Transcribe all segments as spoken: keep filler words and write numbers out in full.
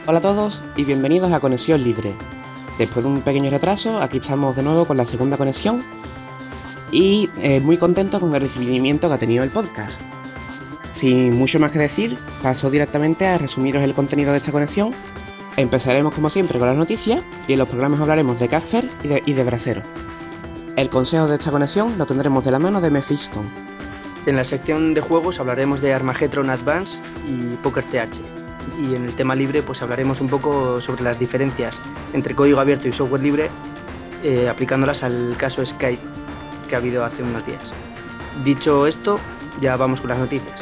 Hola a todos y bienvenidos a Conexión Libre. Después de un pequeño retraso, aquí estamos de nuevo con la segunda conexión y eh, muy contento con el recibimiento que ha tenido el podcast. Sin mucho más que decir, paso directamente a resumiros el contenido de esta conexión. Empezaremos como siempre con las noticias y en los programas hablaremos de Casper y de, y de Brasero. El consejo de esta conexión lo tendremos de la mano de Mephiston. En la sección de juegos hablaremos de Armageddon Advance y Poker T H. Y en el tema libre pues hablaremos un poco sobre las diferencias entre código abierto y software libre, eh, aplicándolas al caso Skype que ha habido hace unos días. Dicho esto, ya vamos con las noticias.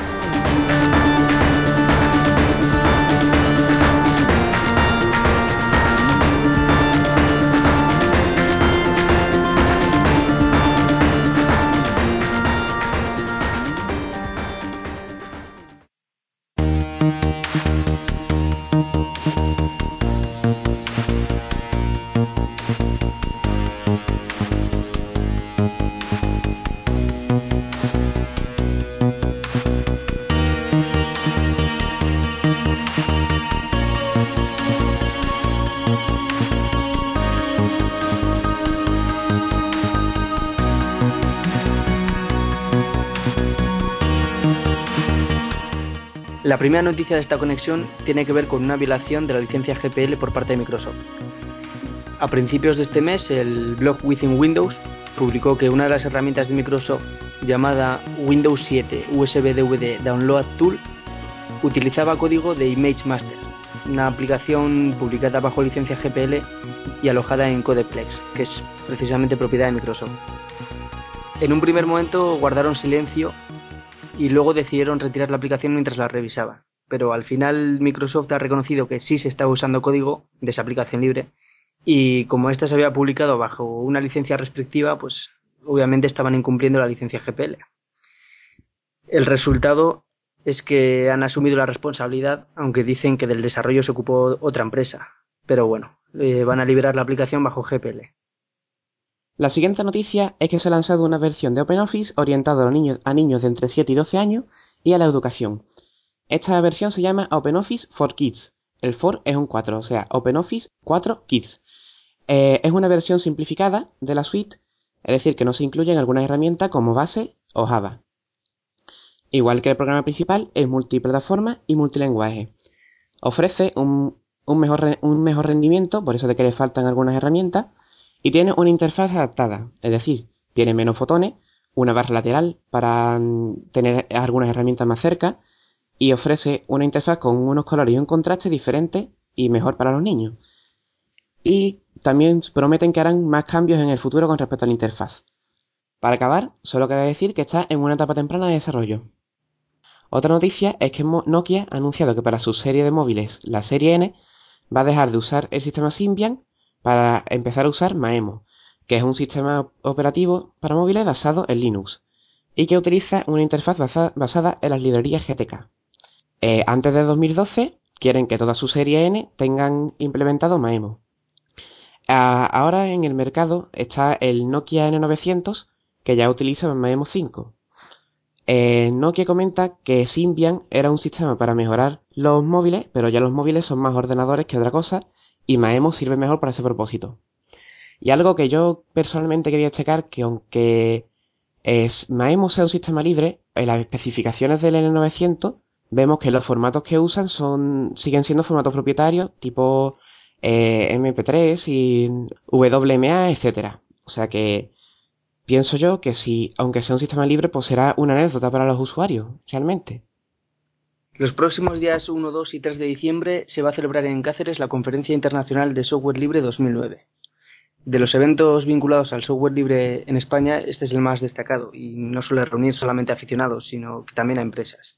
La primera noticia de esta conexión tiene que ver con una violación de la licencia G P L por parte de Microsoft. A principios de este mes, el blog Within Windows publicó que una de las herramientas de Microsoft, llamada Windows siete U S B D V D Download Tool, utilizaba código de ImageMaster, una aplicación publicada bajo licencia G P L y alojada en Codeplex, que es precisamente propiedad de Microsoft. En un primer momento guardaron silencio y luego decidieron retirar la aplicación mientras la revisaban. Pero al final Microsoft ha reconocido que sí se estaba usando código de esa aplicación libre y como esta se había publicado bajo una licencia restrictiva, pues obviamente estaban incumpliendo la licencia G P L. El resultado es que han asumido la responsabilidad, aunque dicen que del desarrollo se ocupó otra empresa. Pero bueno, eh, van a liberar la aplicación bajo G P L. La siguiente noticia es que se ha lanzado una versión de OpenOffice orientada a niños, a niños de entre siete y doce años y a la educación. Esta versión se llama OpenOffice for Kids. El for es un cuatro, o sea, OpenOffice cuatro Kids. Eh, es una versión simplificada de la suite, es decir, que no se incluyen algunas herramientas como Base o Java. Igual que el programa principal, es multiplataforma y multilingüe. Ofrece un, un, mejor, un mejor rendimiento, por eso de que le faltan algunas herramientas, y tiene una interfaz adaptada, es decir, tiene menos botones, una barra lateral para tener algunas herramientas más cerca, y ofrece una interfaz con unos colores y un contraste diferentes y mejor para los niños. Y también prometen que harán más cambios en el futuro con respecto a la interfaz. Para acabar, solo queda decir que está en una etapa temprana de desarrollo. Otra noticia es que Nokia ha anunciado que para su serie de móviles, la serie N, va a dejar de usar el sistema Symbian para empezar a usar Maemo, que es un sistema operativo para móviles basado en Linux y que utiliza una interfaz basa, basada en las librerías G T K. Eh, antes de dos mil doce quieren que toda su serie N tengan implementado Maemo. Ah, ahora en el mercado está el Nokia N novecientos que ya utiliza Maemo cinco. Eh, Nokia comenta que Symbian era un sistema para mejorar los móviles, pero ya los móviles son más ordenadores que otra cosa y Maemo sirve mejor para ese propósito. Y algo que yo personalmente quería destacar, que aunque es, Maemo sea un sistema libre, en las especificaciones del N novecientos vemos que los formatos que usan son siguen siendo formatos propietarios tipo eh, eme pe tres y doble u eme a, etcétera. O sea que pienso yo que si, aunque sea un sistema libre, pues será una anécdota para los usuarios, realmente. Los próximos días uno, dos y tres de diciembre se va a celebrar en Cáceres la Conferencia Internacional de Software Libre dos mil nueve. De los eventos vinculados al software libre en España, este es el más destacado y no suele reunir solamente a aficionados, sino que también a empresas.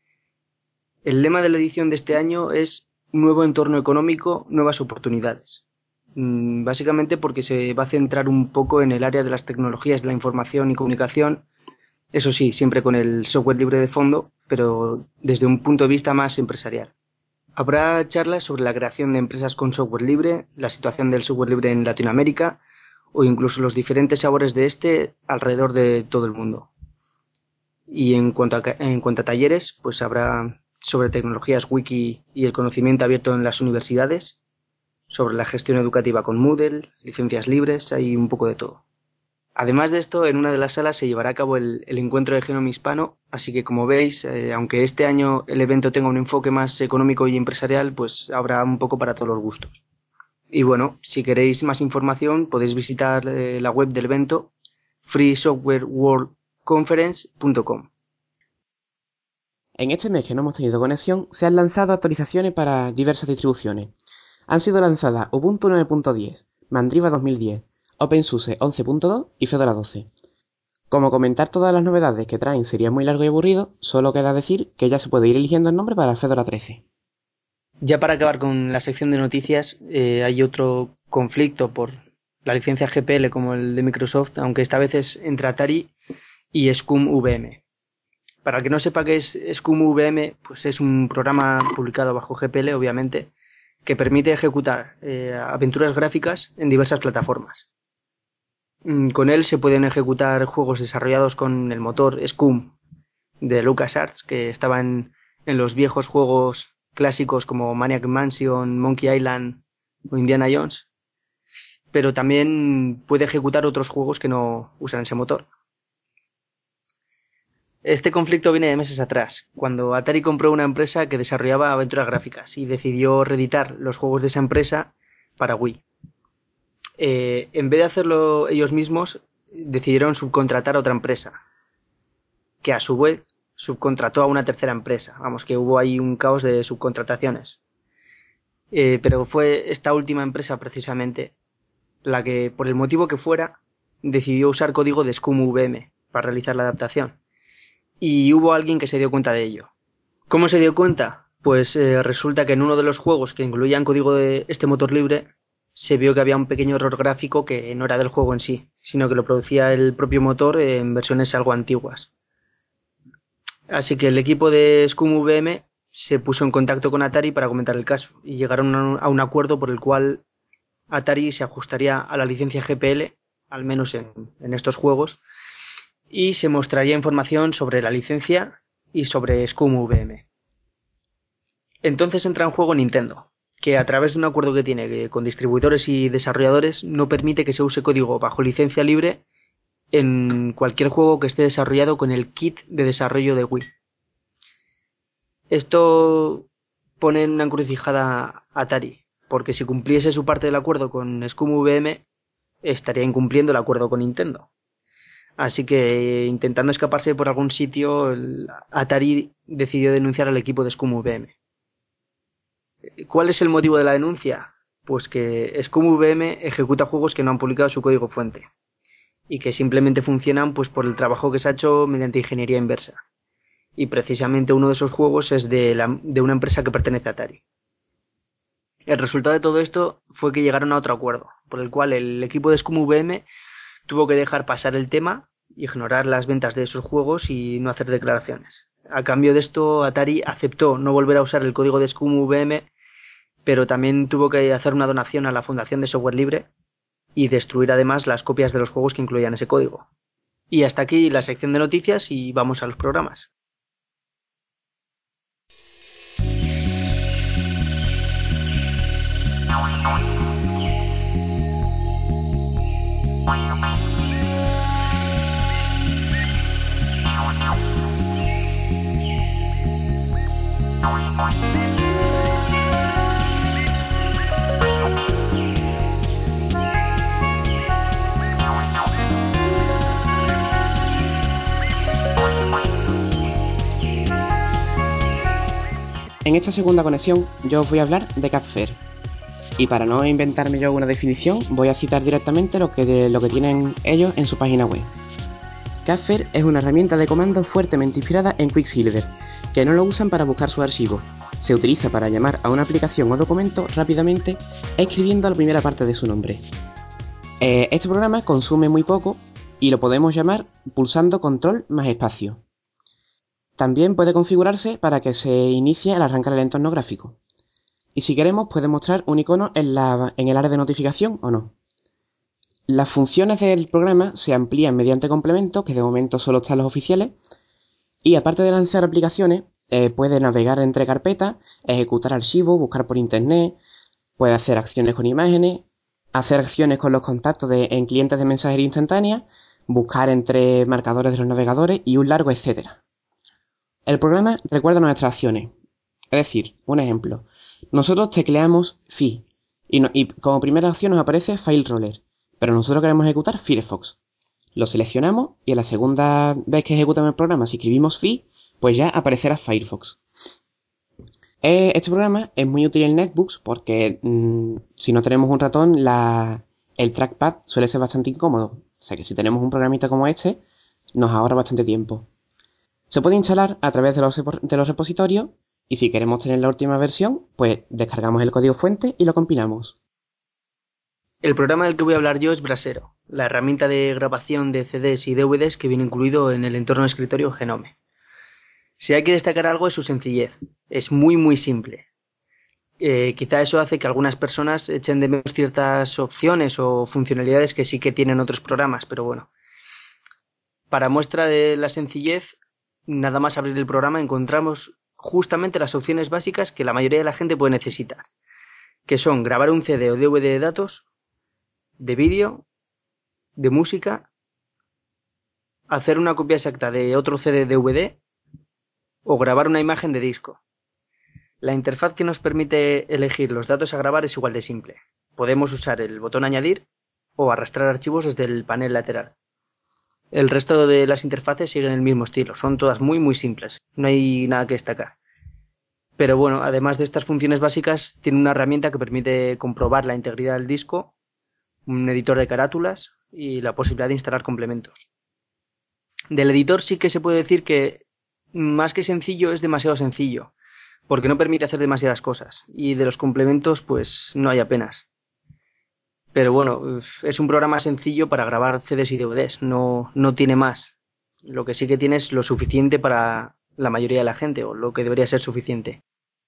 El lema de la edición de este año es Nuevo entorno económico, nuevas oportunidades. Básicamente porque se va a centrar un poco en el área de las tecnologías de la información y comunicación, eso sí, siempre con el software libre de fondo, pero desde un punto de vista más empresarial. Habrá charlas sobre la creación de empresas con software libre, la situación del software libre en Latinoamérica o incluso los diferentes sabores de este alrededor de todo el mundo. Y en cuanto a, en cuanto a talleres, pues habrá sobre tecnologías wiki y el conocimiento abierto en las universidades, sobre la gestión educativa con Moodle, licencias libres, hay un poco de todo. Además de esto, en una de las salas se llevará a cabo el, el encuentro de Genome Hispano, así que como veis, eh, aunque este año el evento tenga un enfoque más económico y empresarial, pues habrá un poco para todos los gustos. Y bueno, si queréis más información podéis visitar eh, la web del evento free software world conference punto com. En este mes que no hemos tenido conexión, se han lanzado actualizaciones para diversas distribuciones. Han sido lanzadas Ubuntu nueve punto diez, Mandriva dos mil diez, OpenSUSE once punto dos y Fedora doce. Como comentar todas las novedades que traen sería muy largo y aburrido, solo queda decir que ya se puede ir eligiendo el nombre para Fedora trece. Ya para acabar con la sección de noticias, eh, hay otro conflicto por la licencia G P L como el de Microsoft, aunque esta vez es entre Atari y ScumVM. Para el que no sepa qué es ScumVM, pues es un programa publicado bajo G P L, obviamente, que permite ejecutar eh, aventuras gráficas en diversas plataformas. Con él se pueden ejecutar juegos desarrollados con el motor Scum de LucasArts, que estaba en, en los viejos juegos clásicos como Maniac Mansion, Monkey Island o Indiana Jones, pero también puede ejecutar otros juegos que no usan ese motor. Este conflicto viene de meses atrás, cuando Atari compró una empresa que desarrollaba aventuras gráficas y decidió reeditar los juegos de esa empresa para Wii. Eh, en vez de hacerlo ellos mismos, decidieron subcontratar a otra empresa, que a su vez subcontrató a una tercera empresa. Vamos, que hubo ahí un caos de subcontrataciones. Eh, pero fue esta última empresa precisamente la que, por el motivo que fuera, decidió usar código de ScumVM para realizar la adaptación. Y hubo alguien que se dio cuenta de ello. ¿Cómo se dio cuenta? Pues eh, resulta que en uno de los juegos que incluían código de este motor libre se vio que había un pequeño error gráfico que no era del juego en sí, sino que lo producía el propio motor en versiones algo antiguas. Así que el equipo de ScumVM se puso en contacto con Atari para comentar el caso y llegaron a un acuerdo por el cual Atari se ajustaría a la licencia G P L, al menos en, en estos juegos, y se mostraría información sobre la licencia y sobre ScumVM. Entonces entra en juego Nintendo, que a través de un acuerdo que tiene con distribuidores y desarrolladores no permite que se use código bajo licencia libre en cualquier juego que esté desarrollado con el kit de desarrollo de Wii. Esto pone en una encrucijada a Atari, porque si cumpliese su parte del acuerdo con ScumVM, estaría incumpliendo el acuerdo con Nintendo. Así que, intentando escaparse por algún sitio, Atari decidió denunciar al equipo de ScumVM. ¿Cuál es el motivo de la denuncia? Pues que ScumVM ejecuta juegos que no han publicado su código fuente y que simplemente funcionan pues por el trabajo que se ha hecho mediante ingeniería inversa. Y precisamente uno de esos juegos es de, la, de una empresa que pertenece a Atari. El resultado de todo esto fue que llegaron a otro acuerdo, por el cual el equipo de ScumVM tuvo que dejar pasar el tema, ignorar las ventas de esos juegos y no hacer declaraciones. A cambio de esto, Atari aceptó no volver a usar el código de ScumVM, pero también tuvo que hacer una donación a la Fundación de Software Libre y destruir además las copias de los juegos que incluían ese código. Y hasta aquí la sección de noticias y vamos a los programas. En esta segunda conexión yo os voy a hablar de Capfer. Y para no inventarme yo una definición, voy a citar directamente lo que, de, lo que tienen ellos en su página web. Capfer es una herramienta de comando fuertemente inspirada en Quicksilver, que no lo usan para buscar sus archivos. Se utiliza para llamar a una aplicación o documento rápidamente escribiendo la primera parte de su nombre. Eh, este programa consume muy poco y lo podemos llamar pulsando control más espacio. También puede configurarse para que se inicie al arrancar el entorno gráfico. Y si queremos puede mostrar un icono en, la, en el área de notificación o no. Las funciones del programa se amplían mediante complementos, que de momento solo están los oficiales, y aparte de lanzar aplicaciones, eh, puede navegar entre carpetas, ejecutar archivos, buscar por internet, puede hacer acciones con imágenes, hacer acciones con los contactos de, en clientes de mensajería instantánea, buscar entre marcadores de los navegadores y un largo etcétera. El programa recuerda nuestras acciones. Es decir, un ejemplo. Nosotros tecleamos Fi y, no, y como primera opción nos aparece FileRoller, pero nosotros queremos ejecutar Firefox. Lo seleccionamos y en la segunda vez que ejecutamos el programa, si escribimos Fi, pues ya aparecerá Firefox. Este programa es muy útil en netbooks porque mmm, si no tenemos un ratón, la, el trackpad suele ser bastante incómodo. O sea que si tenemos un programita como este, nos ahorra bastante tiempo. Se puede instalar a través de los, de los repositorios y si queremos tener la última versión, pues descargamos el código fuente y lo compilamos. El programa del que voy a hablar yo es Brasero, la herramienta de grabación de C Ds y D V Ds que viene incluido en el entorno de escritorio Genome. Si hay que destacar algo es su sencillez. Es muy muy simple. Eh, quizá eso hace que algunas personas echen de menos ciertas opciones o funcionalidades que sí que tienen otros programas, pero bueno. Para muestra de la sencillez, nada más abrir el programa encontramos justamente las opciones básicas que la mayoría de la gente puede necesitar, que son grabar un C D o D V D de datos, de vídeo, de música, hacer una copia exacta de otro C D D V D o grabar una imagen de disco. La interfaz que nos permite elegir los datos a grabar es igual de simple. Podemos usar el botón añadir o arrastrar archivos desde el panel lateral. El resto de las interfaces siguen el mismo estilo, son todas muy muy simples, no hay nada que destacar. Pero bueno, además de estas funciones básicas, tiene una herramienta que permite comprobar la integridad del disco, un editor de carátulas y la posibilidad de instalar complementos. Del editor sí que se puede decir que más que sencillo es demasiado sencillo, porque no permite hacer demasiadas cosas, y de los complementos pues no hay apenas. Pero bueno, es un programa sencillo para grabar C Ds y D V Ds, no, no tiene más. Lo que sí que tiene es lo suficiente para la mayoría de la gente, o lo que debería ser suficiente.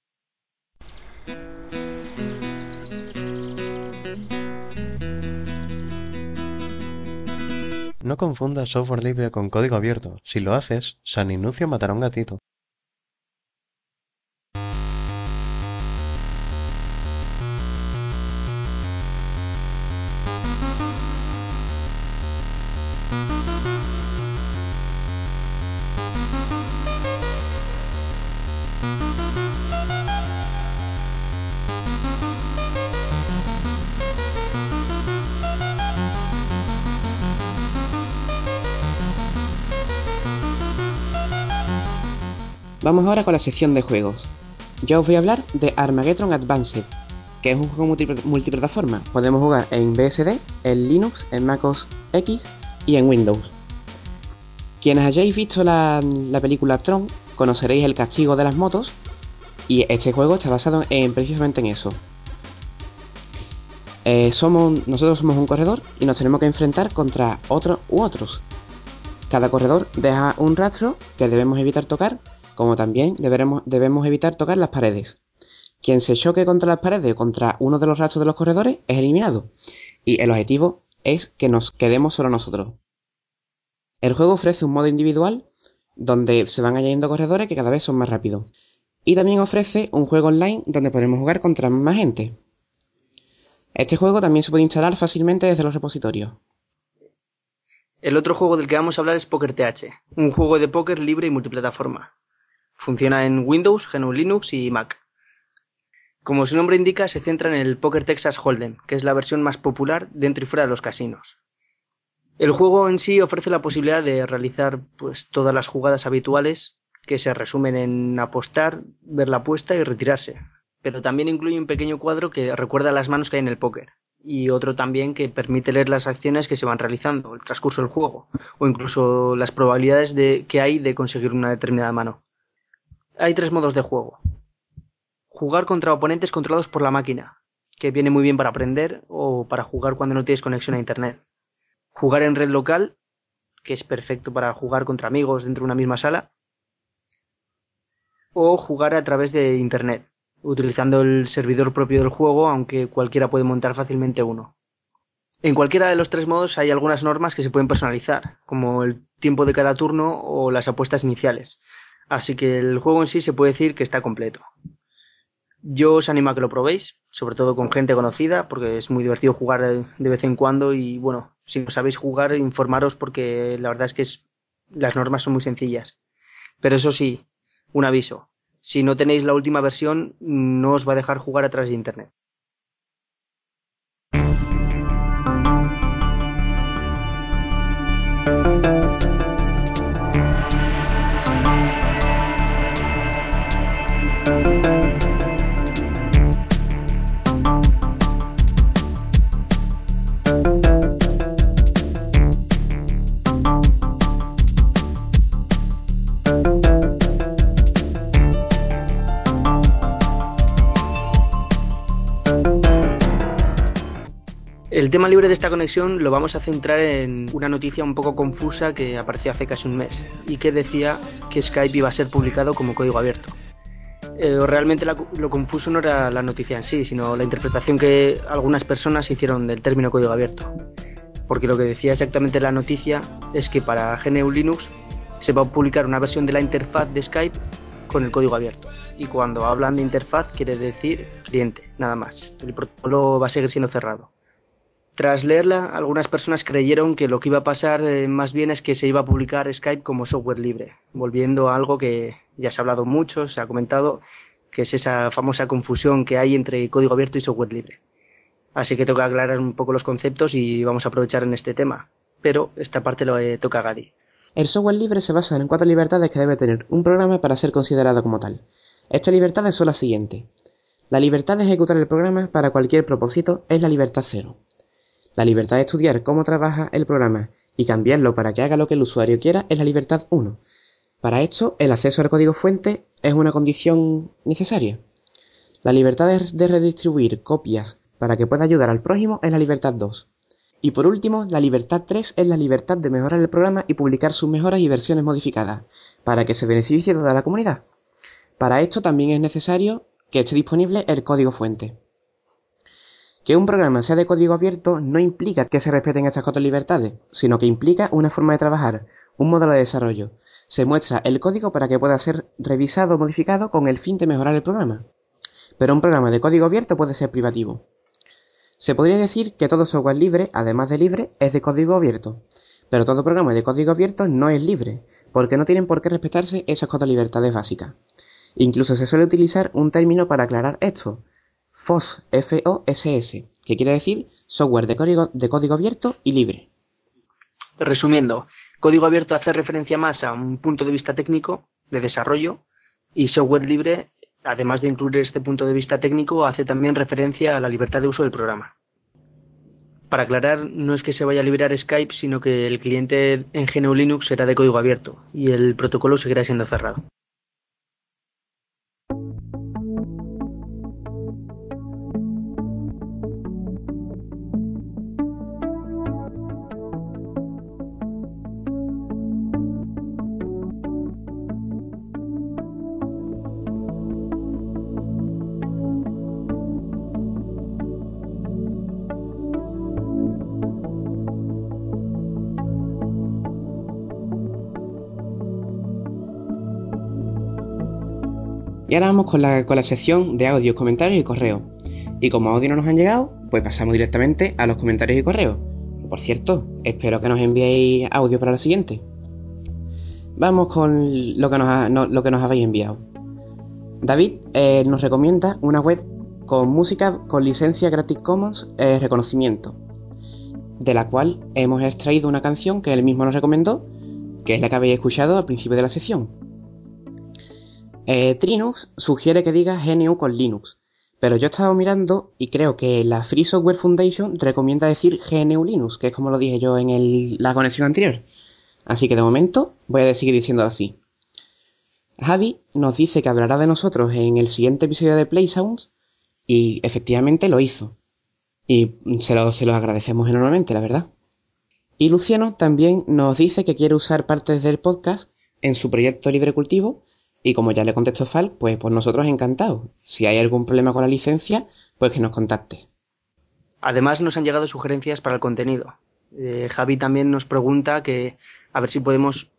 No confundas software libre con código abierto. Si lo haces, San Inucio matará a un gatito. Vamos ahora con la sección de juegos. Yo os voy a hablar de Armageddon Advanced, que es un juego multiplataforma. Podemos jugar en B S D, en Linux, en MacOS X y en Windows. Quienes hayáis visto la, la película Tron, conoceréis el castigo de las motos, y este juego está basado en, precisamente en eso. Eh, somos, nosotros somos un corredor y nos tenemos que enfrentar contra otros u otros. Cada corredor deja un rastro que debemos evitar tocar, como también deberemos, debemos evitar tocar las paredes. Quien se choque contra las paredes o contra uno de los rastros de los corredores es eliminado, y el objetivo es que nos quedemos solo nosotros. El juego ofrece un modo individual donde se van añadiendo corredores que cada vez son más rápidos. Y también ofrece un juego online donde podremos jugar contra más gente. Este juego también se puede instalar fácilmente desde los repositorios. El otro juego del que vamos a hablar es Poker T H, un juego de póker libre y multiplataforma. Funciona en Windows, G N U Linux y Mac. Como su nombre indica, se centra en el Poker Texas Hold'em, que es la versión más popular dentro y fuera de los casinos. El juego en sí ofrece la posibilidad de realizar pues, todas las jugadas habituales que se resumen en apostar, ver la apuesta y retirarse. Pero también incluye un pequeño cuadro que recuerda las manos que hay en el póker y otro también que permite leer las acciones que se van realizando, el transcurso del juego o incluso las probabilidades de, que hay de conseguir una determinada mano. Hay tres modos de juego. Jugar contra oponentes controlados por la máquina, que viene muy bien para aprender o para jugar cuando no tienes conexión a internet. Jugar en red local, que es perfecto para jugar contra amigos dentro de una misma sala. O jugar a través de internet, utilizando el servidor propio del juego, aunque cualquiera puede montar fácilmente uno. En cualquiera de los tres modos hay algunas normas que se pueden personalizar, como el tiempo de cada turno o las apuestas iniciales. Así que el juego en sí se puede decir que está completo. Yo os animo a que lo probéis, sobre todo con gente conocida, porque es muy divertido jugar de vez en cuando y bueno, si no sabéis jugar, informaros porque la verdad es que es, las normas son muy sencillas. Pero eso sí, un aviso, si no tenéis la última versión, no os va a dejar jugar a través de internet. El tema libre de esta conexión lo vamos a centrar en una noticia un poco confusa que apareció hace casi un mes y que decía que Skype iba a ser publicado como código abierto. Eh, realmente la, lo confuso no era la noticia en sí, sino la interpretación que algunas personas hicieron del término código abierto. Porque lo que decía exactamente la noticia es que para G N U Linux se va a publicar una versión de la interfaz de Skype con el código abierto. Y cuando hablan de interfaz quiere decir cliente, nada más. El protocolo va a seguir siendo cerrado. Tras leerla, algunas personas creyeron que lo que iba a pasar eh, más bien es que se iba a publicar Skype como software libre, volviendo a algo que ya se ha hablado mucho, se ha comentado, que es esa famosa confusión que hay entre código abierto y software libre. Así que toca aclarar un poco los conceptos y vamos a aprovechar en este tema, pero esta parte lo eh, toca a Gadi. El software libre se basa en cuatro libertades que debe tener un programa para ser considerado como tal. Estas libertades son las siguientes. La libertad de ejecutar el programa para cualquier propósito es la libertad cero. La libertad de estudiar cómo trabaja el programa y cambiarlo para que haga lo que el usuario quiera es la libertad uno. Para esto, el acceso al código fuente es una condición necesaria. La libertad de redistribuir copias para que pueda ayudar al prójimo es la libertad dos. Y por último, la libertad tres es la libertad de mejorar el programa y publicar sus mejoras y versiones modificadas, para que se beneficie toda la comunidad. Para esto también es necesario que esté disponible el código fuente. Que un programa sea de código abierto no implica que se respeten estas cuatro libertades, sino que implica una forma de trabajar, un modelo de desarrollo. Se muestra el código para que pueda ser revisado o modificado con el fin de mejorar el programa. Pero un programa de código abierto puede ser privativo. Se podría decir que todo software libre, además de libre, es de código abierto. Pero todo programa de código abierto no es libre, porque no tienen por qué respetarse esas cuatro libertades básicas. Incluso se suele utilizar un término para aclarar esto. F O S, F O S S, que quiere decir software de código, de código abierto y libre. Resumiendo, código abierto hace referencia más a un punto de vista técnico, de desarrollo, y software libre, además de incluir este punto de vista técnico, hace también referencia a la libertad de uso del programa. Para aclarar, no es que se vaya a liberar Skype, sino que el cliente en G N U Linux será de código abierto y el protocolo seguirá siendo cerrado. Y ahora vamos con la, con la sección de audios, comentarios y correos. Y como audio no nos han llegado, pues pasamos directamente a los comentarios y correos. Por cierto, espero que nos enviéis audio para la siguiente. Vamos con lo que nos, ha, no, lo que nos habéis enviado. David eh, nos recomienda una web con música con licencia Creative Commons eh, reconocimiento, de la cual hemos extraído una canción que él mismo nos recomendó, que es la que habéis escuchado al principio de la sección. Eh, Trinux sugiere que diga G N U con Linux, pero yo he estado mirando y creo que la Free Software Foundation recomienda decir G N U Linux, que es como lo dije yo en el, la conexión anterior. Así que de momento voy a seguir diciéndolo así. Javi nos dice que hablará de nosotros en el siguiente episodio de Play Sounds y efectivamente lo hizo. Y se lo, se lo agradecemos enormemente, la verdad. Y Luciano también nos dice que quiere usar partes del podcast en su proyecto Libre Cultivo. Y como ya le contestó Fal, pues por nosotros encantados. Si hay algún problema con la licencia, pues que nos contacte. Además nos han llegado sugerencias para el contenido. Eh, Javi también nos pregunta que a ver si podemos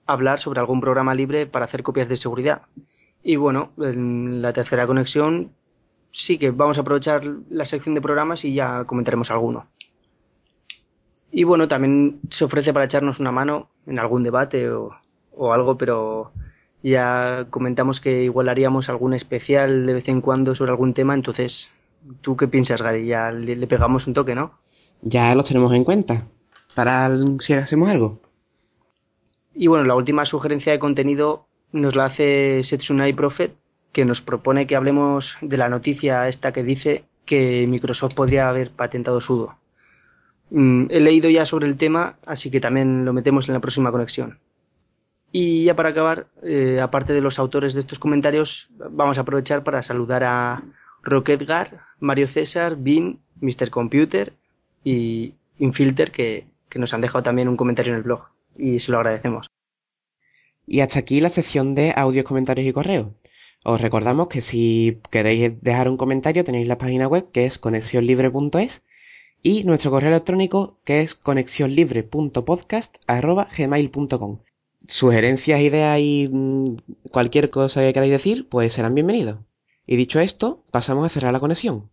hablar sobre algún programa libre para hacer copias de seguridad. Y bueno, en la tercera conexión sí que vamos a aprovechar la sección de programas y ya comentaremos alguno. Y bueno, también se ofrece para echarnos una mano en algún debate o, o algo, pero ya comentamos que igual haríamos algún especial de vez en cuando sobre algún tema. Entonces, ¿tú qué piensas, Gary? Ya le, le pegamos un toque, ¿no? Ya los tenemos en cuenta para si hacemos algo. Y bueno, la última sugerencia de contenido nos la hace Setsunai Prophet, que nos propone que hablemos de la noticia esta que dice que Microsoft podría haber patentado sudo. Mm, he leído ya sobre el tema, así que también lo metemos en la próxima conexión. Y ya para acabar, eh, aparte de los autores de estos comentarios, vamos a aprovechar para saludar a Rocketgar, Mario César, Bin, mister Computer y Infilter, que, que nos han dejado también un comentario en el blog y se lo agradecemos. Y hasta aquí la sección de audios, comentarios y correos. Os recordamos que si queréis dejar un comentario tenéis la página web que es conexión libre punto es y nuestro correo electrónico que es conexión libre punto podcast arroba gmail punto com. Sugerencias, ideas y mmm, cualquier cosa que queráis decir, pues serán bienvenidos. Y dicho esto, pasamos a cerrar la conexión.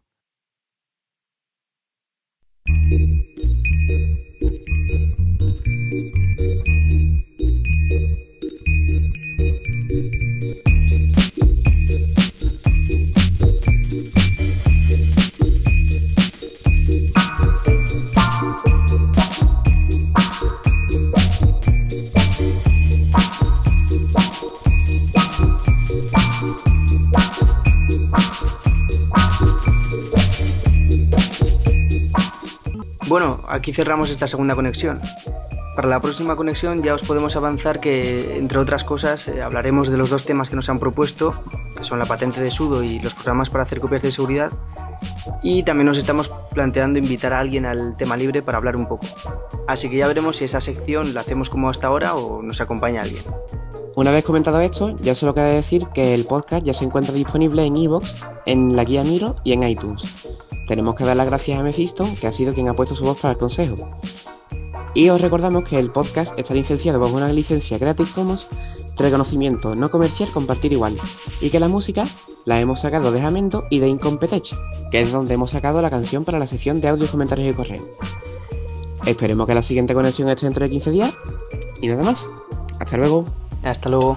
Bueno, aquí cerramos esta segunda conexión. Para la próxima conexión ya os podemos avanzar que, entre otras cosas, eh, hablaremos de los dos temas que nos han propuesto, que son la patente de sudo y los programas para hacer copias de seguridad. Y también nos estamos planteando invitar a alguien al tema libre para hablar un poco. Así que ya veremos si esa sección la hacemos como hasta ahora o nos acompaña alguien. Una vez comentado esto, ya solo queda decir que el podcast ya se encuentra disponible en iVoox, en la guía Miro y en iTunes. Tenemos que dar las gracias a Mephisto, que ha sido quien ha puesto su voz para el consejo. Y os recordamos que el podcast está licenciado bajo una licencia Creative Commons, reconocimiento no comercial compartir igual, y que la música la hemos sacado de Jamendo y de Incompetech, que es donde hemos sacado la canción para la sección de audio, comentarios y correo. Esperemos que la siguiente conexión esté dentro de quince días, y nada más. Hasta luego. Hasta luego.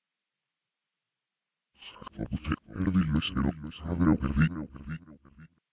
Perdi lo que no, padre o perdí.